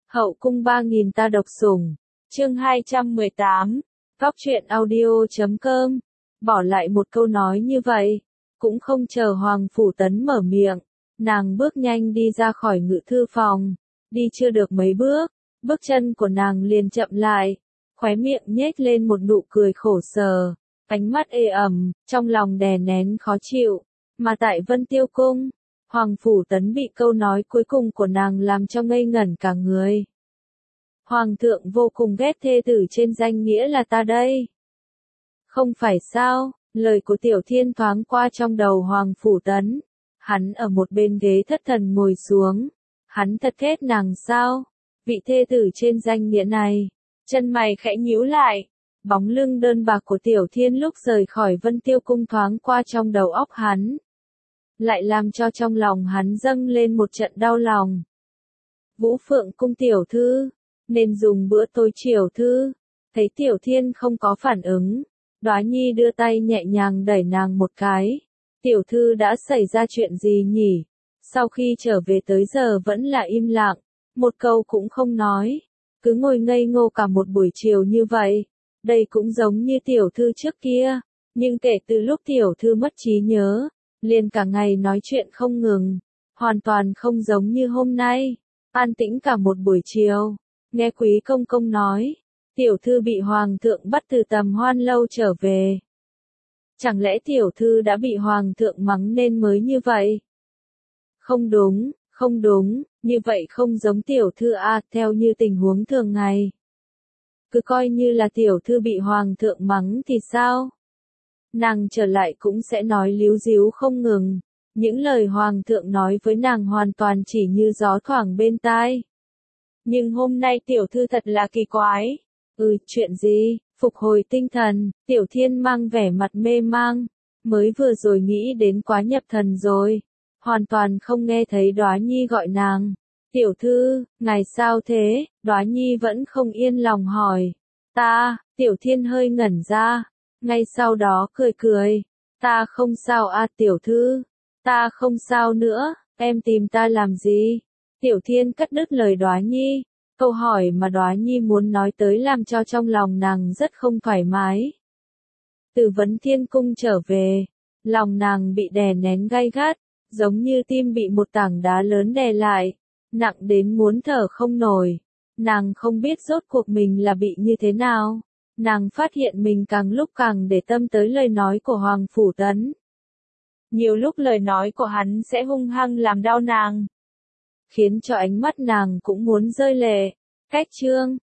Hậu cung 3000 ta độc sủng. Chương 218. Góc truyện audio.com. Bỏ lại một câu nói như vậy, cũng không chờ Hoàng Phủ Tấn mở miệng, nàng bước nhanh đi ra khỏi ngự thư phòng, đi chưa được mấy bước, bước chân của nàng liền chậm lại, khóe miệng nhếch lên một nụ cười khổ sở, ánh mắt ê ẩm, trong lòng đè nén khó chịu, mà tại Vân Tiêu Cung, Hoàng Phủ Tấn bị câu nói cuối cùng của nàng làm cho ngây ngẩn cả người. Hoàng thượng vô cùng ghét thê tử trên danh nghĩa là ta đây. Không phải sao, lời của Tiểu Thiên thoáng qua trong đầu Hoàng Phủ Tấn. Hắn ở một bên ghế thất thần ngồi xuống. Hắn thật ghét nàng sao? Vị thê tử trên danh nghĩa này. Chân mày khẽ nhíu lại. Bóng lưng đơn bạc của Tiểu Thiên lúc rời khỏi Vân Tiêu Cung thoáng qua trong đầu óc hắn. Lại làm cho trong lòng hắn dâng lên một trận đau lòng. Vũ Phượng Cung tiểu thư, nên dùng bữa tối chiều thư. Thấy Tiểu Thiên không có phản ứng, Đoá Nhi đưa tay nhẹ nhàng đẩy nàng một cái. Tiểu thư đã xảy ra chuyện gì nhỉ? Sau khi trở về tới giờ vẫn là im lặng, một câu cũng không nói, cứ ngồi ngây ngô cả một buổi chiều như vậy. Đây cũng giống như tiểu thư trước kia, nhưng kể từ lúc tiểu thư mất trí nhớ, liền cả ngày nói chuyện không ngừng, hoàn toàn không giống như hôm nay, an tĩnh cả một buổi chiều. Nghe Quý công công nói, tiểu thư bị hoàng thượng bắt từ Tầm Hoan lâu trở về. Chẳng lẽ tiểu thư đã bị hoàng thượng mắng nên mới như vậy? Không đúng, không đúng, như vậy không giống tiểu thư a, theo như tình huống thường ngày. Cứ coi như là tiểu thư bị hoàng thượng mắng thì sao? Nàng trở lại cũng sẽ nói líu díu không ngừng. Những lời hoàng thượng nói với nàng hoàn toàn chỉ như gió thoảng bên tai. Nhưng hôm nay tiểu thư thật là kỳ quái. Chuyện gì? Phục hồi tinh thần, Tiểu Thiên mang vẻ mặt mê mang. Mới vừa rồi nghĩ đến quá nhập thần rồi. Hoàn toàn không nghe thấy Đoá Nhi gọi nàng. Tiểu thư, ngài sao thế? Đoá Nhi vẫn không yên lòng hỏi. Tiểu Thiên hơi ngẩn ra. Ngay sau đó cười cười. Ta không sao a tiểu thư. Ta không sao nữa, em tìm ta làm gì? Tiểu Thiên cắt đứt lời Đoá Nhi. Câu hỏi mà Đoá Nhi muốn nói tới làm cho trong lòng nàng rất không thoải mái. Từ Vấn Thiên Cung trở về, lòng nàng bị đè nén gay gắt, giống như tim bị một tảng đá lớn đè lại, nặng đến muốn thở không nổi. Nàng không biết rốt cuộc mình là bị như thế nào. Nàng phát hiện mình càng lúc càng để tâm tới lời nói của Hoàng Phủ Tấn. Nhiều lúc lời nói của hắn sẽ hung hăng làm đau nàng, khiến cho ánh mắt nàng cũng muốn rơi lệ. Cách chương